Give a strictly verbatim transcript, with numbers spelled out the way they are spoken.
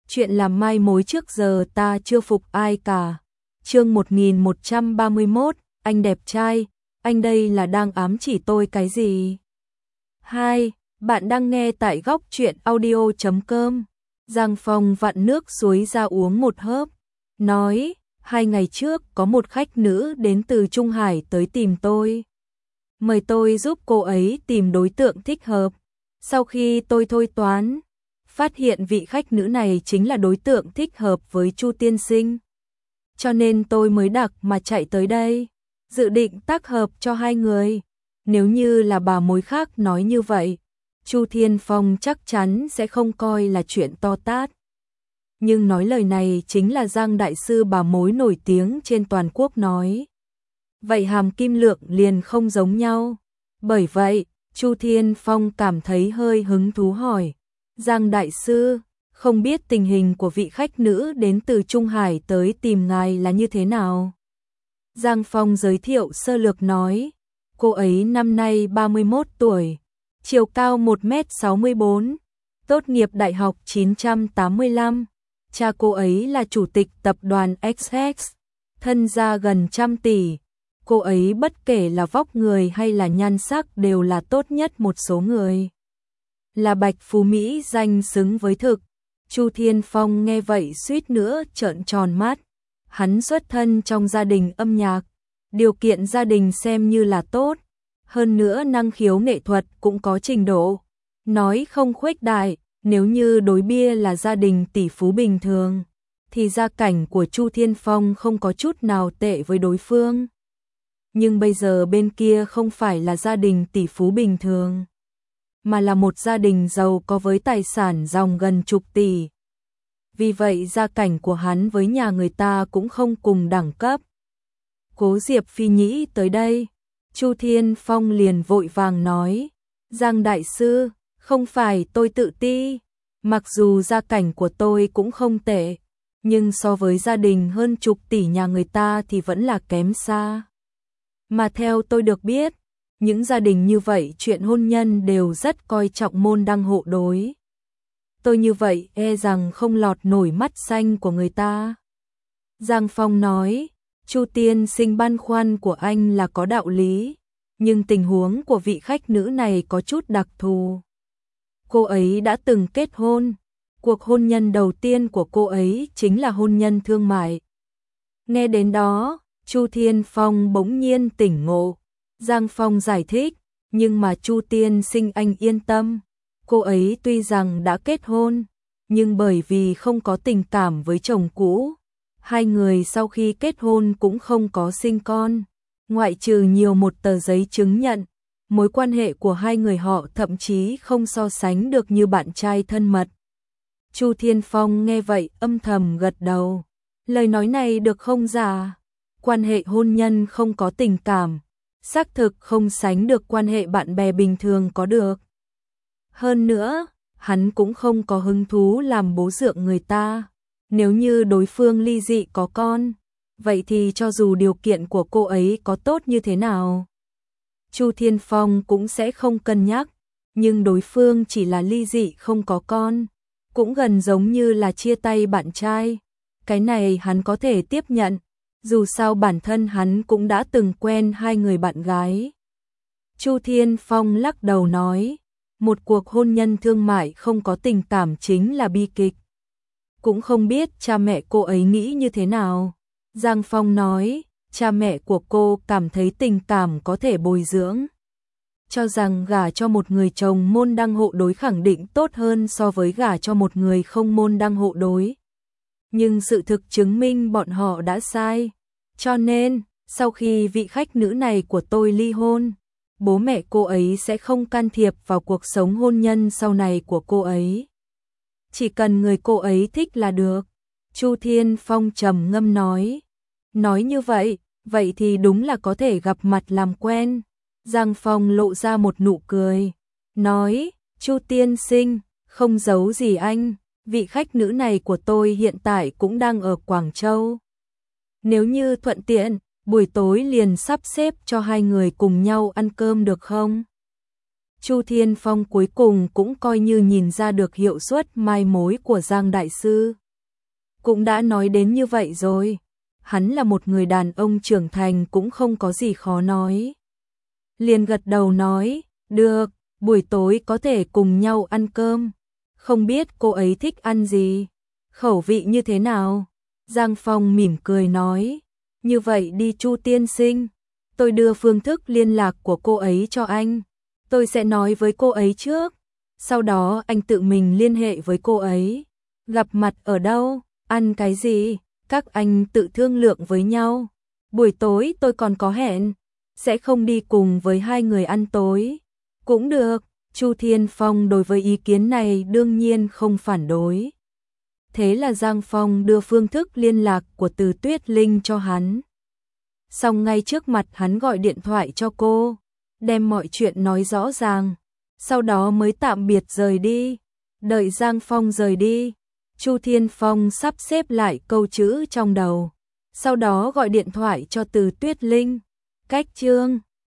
chuyện làm mai mối trước giờ ta chưa phục ai cả. Chương một nghìn một trăm ba mươi mốt, anh đẹp trai, anh đây là đang ám chỉ tôi cái gì? Hai, bạn đang nghe tại góc truyện audio chấm com. Giang Phong vặn nước suối ra uống một hớp, nói, hai ngày trước có một khách nữ đến từ Trung Hải tới tìm tôi. Mời tôi giúp cô ấy tìm đối tượng thích hợp. Sau khi tôi thôi toán, phát hiện vị khách nữ này chính là đối tượng thích hợp với Chu tiên sinh. Cho nên tôi mới đặc mà chạy tới đây, dự định tác hợp cho hai người. Nếu như là bà mối khác nói như vậy, Chu Thiên Phong chắc chắn sẽ không coi là chuyện to tát. Nhưng nói lời này chính là Giang đại sư bà mối nổi tiếng trên toàn quốc nói. Vậy hàm kim lượng liền không giống nhau. Bởi vậy, Chu Thiên Phong cảm thấy hơi hứng thú hỏi. Giang đại sư, không biết tình hình của vị khách nữ đến từ Trung Hải tới tìm ngài là như thế nào? Giang Phong giới thiệu sơ lược nói. Cô ấy năm nay ba mươi mốt tuổi, chiều cao một mét sáu mươi bốn, tốt nghiệp đại học chín trăm tám mươi lăm. Cha cô ấy là chủ tịch tập đoàn ích ích, thân gia gần trăm tỷ. Cô ấy bất kể là vóc người hay là nhan sắc đều là tốt nhất một số người. Là bạch phú Mỹ danh xứng với thực. Chu Thiên Phong nghe vậy suýt nữa trợn tròn mắt. Hắn xuất thân trong gia đình âm nhạc, điều kiện gia đình xem như là tốt, hơn nữa năng khiếu nghệ thuật cũng có trình độ. Nói không khuếch đại, nếu như đối bia là gia đình tỷ phú bình thường, thì gia cảnh của Chu Thiên Phong không có chút nào tệ với đối phương. Nhưng bây giờ bên kia không phải là gia đình tỷ phú bình thường, mà là một gia đình giàu có với tài sản dòng gần chục tỷ. Vì vậy gia cảnh của hắn với nhà người ta cũng không cùng đẳng cấp. Cố Diệp Phi nhĩ tới đây, Chu Thiên Phong liền vội vàng nói, Giang đại sư, không phải tôi tự ti, mặc dù gia cảnh của tôi cũng không tệ, nhưng so với gia đình hơn chục tỷ nhà người ta thì vẫn là kém xa. Mà theo tôi được biết, những gia đình như vậy chuyện hôn nhân đều rất coi trọng môn đăng hộ đối. Tôi như vậy e rằng không lọt nổi mắt xanh của người ta. Giang Phong nói, Chu tiên sinh băn khoăn của anh là có đạo lý, nhưng tình huống của vị khách nữ này có chút đặc thù. Cô ấy đã từng kết hôn, cuộc hôn nhân đầu tiên của cô ấy chính là hôn nhân thương mại. Nghe đến đó, Chu Thiên Phong bỗng nhiên tỉnh ngộ. Giang Phong giải thích, nhưng mà Chu tiên sinh anh yên tâm, cô ấy tuy rằng đã kết hôn, nhưng bởi vì không có tình cảm với chồng cũ, hai người sau khi kết hôn cũng không có sinh con, ngoại trừ nhiều một tờ giấy chứng nhận, mối quan hệ của hai người họ thậm chí không so sánh được như bạn trai thân mật. Chu Thiên Phong nghe vậy âm thầm gật đầu, lời nói này được không giả? Quan hệ hôn nhân không có tình cảm, xác thực không sánh được quan hệ bạn bè bình thường có được. Hơn nữa, hắn cũng không có hứng thú làm bố dượng người ta. Nếu như đối phương ly dị có con, vậy thì cho dù điều kiện của cô ấy có tốt như thế nào, Chu Thiên Phong cũng sẽ không cân nhắc. Nhưng đối phương chỉ là ly dị không có con, cũng gần giống như là chia tay bạn trai. Cái này hắn có thể tiếp nhận, dù sao bản thân hắn cũng đã từng quen hai người bạn gái. Chu Thiên Phong lắc đầu nói, một cuộc hôn nhân thương mại không có tình cảm chính là bi kịch. Cũng không biết cha mẹ cô ấy nghĩ như thế nào. Giang Phong nói, cha mẹ của cô cảm thấy tình cảm có thể bồi dưỡng, cho rằng gả cho một người chồng môn đăng hộ đối khẳng định tốt hơn so với gả cho một người không môn đăng hộ đối. Nhưng sự thực chứng minh bọn họ đã sai. Cho nên, sau khi vị khách nữ này của tôi ly hôn, bố mẹ cô ấy sẽ không can thiệp vào cuộc sống hôn nhân sau này của cô ấy. Chỉ cần người cô ấy thích là được. Chu Thiên Phong trầm ngâm nói. Nói như vậy, vậy thì đúng là có thể gặp mặt làm quen. Giang Phong lộ ra một nụ cười, nói, Chu tiên sinh, không giấu gì anh, vị khách nữ này của tôi hiện tại cũng đang ở Quảng Châu. Nếu như thuận tiện, buổi tối liền sắp xếp cho hai người cùng nhau ăn cơm được không? Chu Thiên Phong cuối cùng cũng coi như nhìn ra được hiệu suất mai mối của Giang đại sư. Cũng đã nói đến như vậy rồi, hắn là một người đàn ông trưởng thành cũng không có gì khó nói. Liền gật đầu nói, được, buổi tối có thể cùng nhau ăn cơm. Không biết cô ấy thích ăn gì, khẩu vị như thế nào? Giang Phong mỉm cười nói, như vậy đi Chu tiên sinh, tôi đưa phương thức liên lạc của cô ấy cho anh. Tôi sẽ nói với cô ấy trước, sau đó anh tự mình liên hệ với cô ấy. Gặp mặt ở đâu, ăn cái gì, các anh tự thương lượng với nhau. Buổi tối tôi còn có hẹn, sẽ không đi cùng với hai người ăn tối. Cũng được, Chu Thiên Phong đối với ý kiến này đương nhiên không phản đối. Thế là Giang Phong đưa phương thức liên lạc của Từ Tuyết Linh cho hắn. Xong ngay trước mặt hắn gọi điện thoại cho cô, đem mọi chuyện nói rõ ràng, sau đó mới tạm biệt rời đi. Đợi Giang Phong rời đi, Chu Thiên Phong sắp xếp lại câu chữ trong đầu, sau đó gọi điện thoại cho Từ Tuyết Linh. Cách chương